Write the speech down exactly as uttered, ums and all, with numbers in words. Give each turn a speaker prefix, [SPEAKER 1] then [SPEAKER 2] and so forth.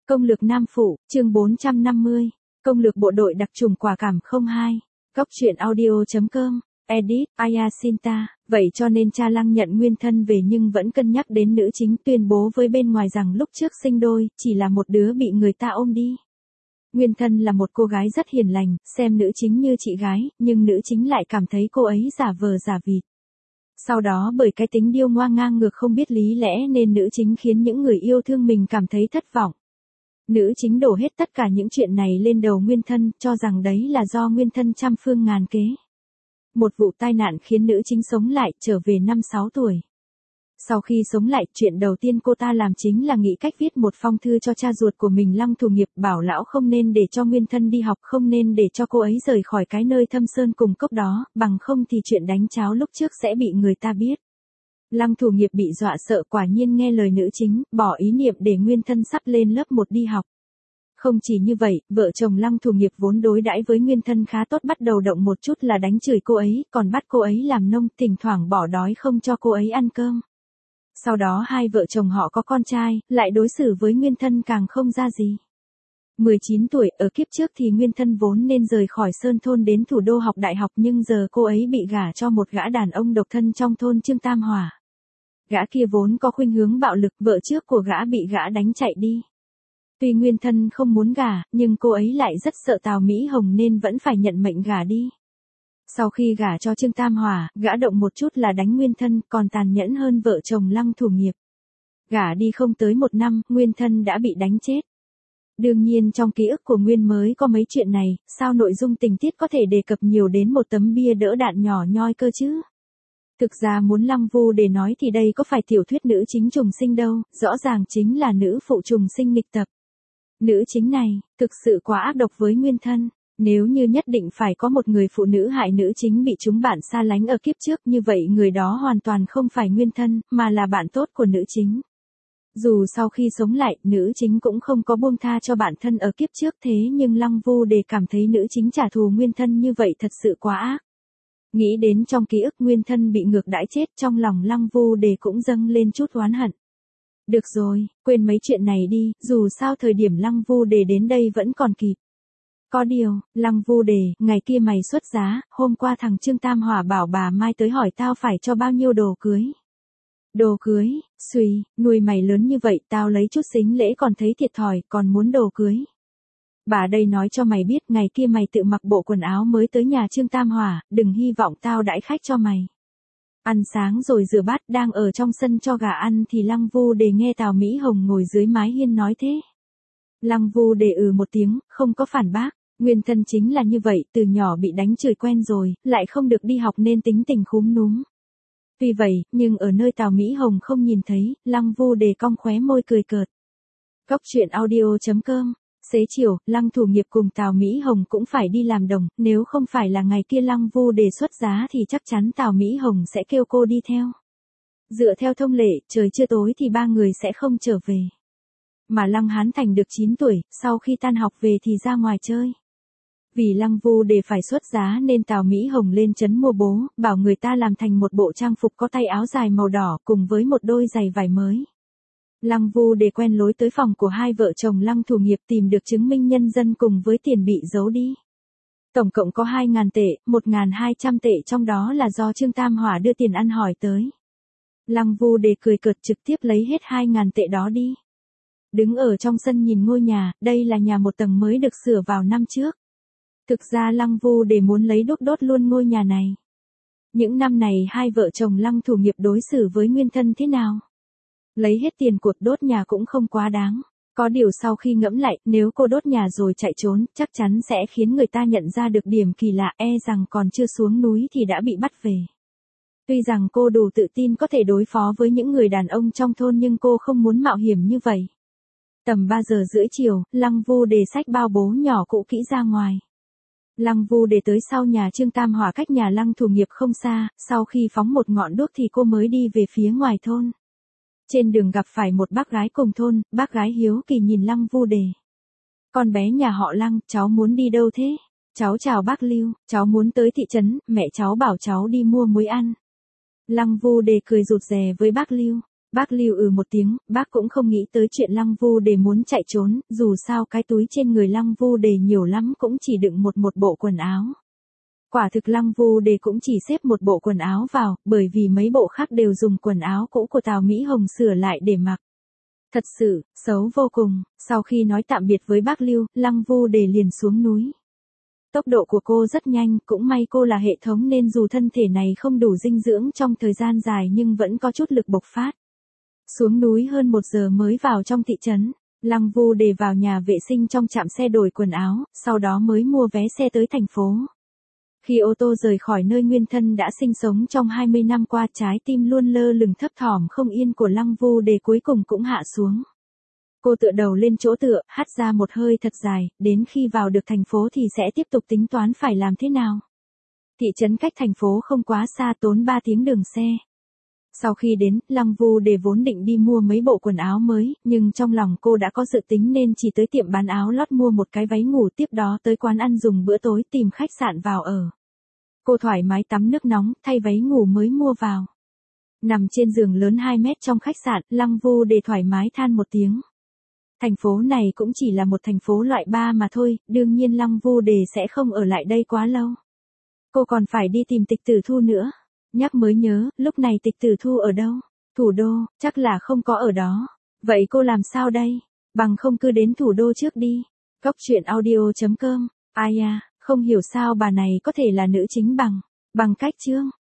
[SPEAKER 1] Công lược Nam Phụ, chương bốn trăm năm mươi. Công lược bộ đội đặc trùng quả cảm không hai. Góc truyện audio.com. Edit, Ayasinta. Vậy cho nên cha Lăng nhận nguyên thân về nhưng vẫn cân nhắc đến nữ chính, tuyên bố với bên ngoài rằng lúc trước sinh đôi, chỉ là một đứa bị người ta ôm đi. Nguyên thân là một cô gái rất hiền lành, xem nữ chính như chị gái, nhưng nữ chính lại cảm thấy cô ấy giả vờ giả vịt. Sau đó bởi cái tính điêu ngoa ngang ngược không biết lý lẽ nên nữ chính khiến những người yêu thương mình cảm thấy thất vọng. Nữ chính đổ hết tất cả những chuyện này lên đầu nguyên thân, cho rằng đấy là do nguyên thân trăm phương ngàn kế. Một vụ tai nạn khiến nữ chính sống lại, trở về năm sáu tuổi. Sau khi sống lại, chuyện đầu tiên cô ta làm chính là nghĩ cách viết một phong thư cho cha ruột của mình Lăng Thủ Nghiệp, bảo lão không nên để cho nguyên thân đi học, không nên để cho cô ấy rời khỏi cái nơi thâm sơn cùng cốc đó, bằng không thì chuyện đánh cháo lúc trước sẽ bị người ta biết. Lăng Thủ Nghiệp bị dọa sợ, quả nhiên nghe lời nữ chính, bỏ ý niệm để nguyên thân sắp lên lớp một đi học. Không chỉ như vậy, vợ chồng Lăng Thủ Nghiệp vốn đối đãi với nguyên thân khá tốt, bắt đầu động một chút là đánh chửi cô ấy, còn bắt cô ấy làm nông, thỉnh thoảng bỏ đói không cho cô ấy ăn cơm. Sau đó hai vợ chồng họ có con trai, lại đối xử với nguyên thân càng không ra gì. mười chín tuổi, ở kiếp trước thì nguyên thân vốn nên rời khỏi Sơn Thôn đến thủ đô học đại học, nhưng giờ cô ấy bị gả cho một gã đàn ông độc thân trong thôn Trương Tam Hòa. Gã kia vốn có khuynh hướng bạo lực, vợ trước của gã bị gã đánh chạy đi. Tuy nguyên thân không muốn gả, nhưng cô ấy lại rất sợ Tào Mỹ Hồng nên vẫn phải nhận mệnh gả đi. Sau khi gả cho Trương Tam Hòa, gã động một chút là đánh nguyên thân, còn tàn nhẫn hơn vợ chồng Lăng Thủ Nghiệp. Gả đi không tới một năm, nguyên thân đã bị đánh chết. Đương nhiên trong ký ức của Nguyên mới có mấy chuyện này, sao nội dung tình tiết có thể đề cập nhiều đến một tấm bia đỡ đạn nhỏ nhoi cơ chứ? Thực ra muốn Lăng Vu để nói thì đây có phải tiểu thuyết nữ chính trùng sinh đâu, rõ ràng chính là nữ phụ trùng sinh nghịch tập. Nữ chính này, thực sự quá ác độc với nguyên thân. Nếu như nhất định phải có một người phụ nữ hại nữ chính bị chúng bạn xa lánh ở kiếp trước, như vậy người đó hoàn toàn không phải nguyên thân, mà là bạn tốt của nữ chính. Dù sau khi sống lại, nữ chính cũng không có buông tha cho bản thân ở kiếp trước, thế nhưng Lăng Vu Đề cảm thấy nữ chính trả thù nguyên thân như vậy thật sự quá ác. Nghĩ đến trong ký ức nguyên thân bị ngược đãi chết, trong lòng Lăng Vu Đề cũng dâng lên chút oán hận. Được rồi, quên mấy chuyện này đi, dù sao thời điểm Lăng Vu Đề đến đây vẫn còn kịp. Có điều, Lăng Vu Đề, ngày kia mày xuất giá, hôm qua thằng Trương Tam Hòa bảo bà Mai tới hỏi tao phải cho bao nhiêu đồ cưới. Đồ cưới, xùy, nuôi mày lớn như vậy, tao lấy chút sính lễ còn thấy thiệt thòi, còn muốn đồ cưới. Bà đây nói cho mày biết, ngày kia mày tự mặc bộ quần áo mới tới nhà Trương Tam Hòa, đừng hy vọng tao đãi khách cho mày. Ăn sáng rồi rửa bát, đang ở trong sân cho gà ăn thì Lăng Vu Đề nghe Tào Mỹ Hồng ngồi dưới mái hiên nói thế. Lăng Vu Đề ừ một tiếng, không có phản bác. Nguyên thân chính là như vậy, từ nhỏ bị đánh chửi quen rồi, lại không được đi học nên tính tình khúm núm. Tuy vậy, nhưng ở nơi Tào Mỹ Hồng không nhìn thấy, Lăng Vu Đề cong khóe môi cười cợt. Góc truyện audio.com. Xế chiều, Lăng Thủ Nghiệp cùng Tào Mỹ Hồng cũng phải đi làm đồng, nếu không phải là ngày kia Lăng Vu Đề xuất giá thì chắc chắn Tào Mỹ Hồng sẽ kêu cô đi theo. Dựa theo thông lệ, trời chưa tối thì ba người sẽ không trở về. Mà Lăng Hán Thành được chín tuổi, sau khi tan học về thì ra ngoài chơi. Vì Lăng Vu Đề phải xuất giá nên Tào Mỹ Hồng lên trấn mua bố, bảo người ta làm thành một bộ trang phục có tay áo dài màu đỏ cùng với một đôi giày vải mới. Lăng Vu Đề quen lối tới phòng của hai vợ chồng Lăng Thủ Nghiệp, tìm được chứng minh nhân dân cùng với tiền bị giấu đi. Tổng cộng có hai ngàn tệ, một nghìn hai trăm tệ trong đó là do Trương Tam Hòa đưa tiền ăn hỏi tới. Lăng Vu Đề cười cợt trực tiếp lấy hết hai ngàn tệ đó đi. Đứng ở trong sân nhìn ngôi nhà, đây là nhà một tầng mới được sửa vào năm trước. Thực ra Lăng Vu Đề muốn lấy đốt đốt luôn ngôi nhà này. Những năm này hai vợ chồng Lăng Thủ Nghiệp đối xử với nguyên thân thế nào? Lấy hết tiền cuộc đốt nhà cũng không quá đáng. Có điều sau khi ngẫm lại, nếu cô đốt nhà rồi chạy trốn, chắc chắn sẽ khiến người ta nhận ra được điểm kỳ lạ, e rằng còn chưa xuống núi thì đã bị bắt về. Tuy rằng cô đủ tự tin có thể đối phó với những người đàn ông trong thôn nhưng cô không muốn mạo hiểm như vậy. Tầm ba giờ rưỡi chiều, Lăng Vu Đề xách bao bố nhỏ cũ kỹ ra ngoài. Lăng Vu Đề tới sau nhà Trương Tam Hòa cách nhà Lăng Thủ Nghiệp không xa, sau khi phóng một ngọn đuốc thì cô mới đi về phía ngoài thôn. Trên đường gặp phải một bác gái cùng thôn, bác gái hiếu kỳ nhìn Lăng Vu Đề. Con bé nhà họ Lăng, cháu muốn đi đâu thế? Cháu chào bác Lưu, cháu muốn tới thị trấn, mẹ cháu bảo cháu đi mua muối ăn. Lăng Vu Đề cười rụt rè với bác Lưu. Bác Lưu ừ một tiếng, bác cũng không nghĩ tới chuyện Lăng Vu Đề muốn chạy trốn, dù sao cái túi trên người Lăng Vu Đề nhiều lắm cũng chỉ đựng một một bộ quần áo. Quả thực Lăng Vu Đề cũng chỉ xếp một bộ quần áo vào, bởi vì mấy bộ khác đều dùng quần áo cũ của Tào Mỹ Hồng sửa lại để mặc. Thật sự, xấu vô cùng, sau khi nói tạm biệt với bác Lưu, Lăng Vu Đề liền xuống núi. Tốc độ của cô rất nhanh, cũng may cô là hệ thống nên dù thân thể này không đủ dinh dưỡng trong thời gian dài nhưng vẫn có chút lực bộc phát. Xuống núi hơn một giờ mới vào trong thị trấn, Lăng Vu Đề vào nhà vệ sinh trong trạm xe đổi quần áo, sau đó mới mua vé xe tới thành phố. Khi ô tô rời khỏi nơi nguyên thân đã sinh sống trong hai mươi năm qua, trái tim luôn lơ lửng thấp thỏm không yên của Lăng Vu Đề cuối cùng cũng hạ xuống. Cô tựa đầu lên chỗ tựa, hắt ra một hơi thật dài, đến khi vào được thành phố thì sẽ tiếp tục tính toán phải làm thế nào. Thị trấn cách thành phố không quá xa, tốn ba tiếng đường xe. Sau khi đến, Lăng Vu Đề vốn định đi mua mấy bộ quần áo mới, nhưng trong lòng cô đã có dự tính nên chỉ tới tiệm bán áo lót mua một cái váy ngủ, tiếp đó tới quán ăn dùng bữa tối, tìm khách sạn vào ở. Cô thoải mái tắm nước nóng, thay váy ngủ mới mua vào. Nằm trên giường lớn hai mét trong khách sạn, Lăng Vu Đề thoải mái than một tiếng. Thành phố này cũng chỉ là một thành phố loại ba mà thôi, đương nhiên Lăng Vu Đề sẽ không ở lại đây quá lâu. Cô còn phải đi tìm Tịch Tử Thu nữa. Nhắc mới nhớ, lúc này Tịch Tử Thu ở đâu? Thủ đô, chắc là không có ở đó. Vậy cô làm sao đây? Bằng không cứ đến thủ đô trước đi. Góc truyện audio chấm com. Ai à, không hiểu sao bà này có thể là nữ chính bằng, bằng cách chương.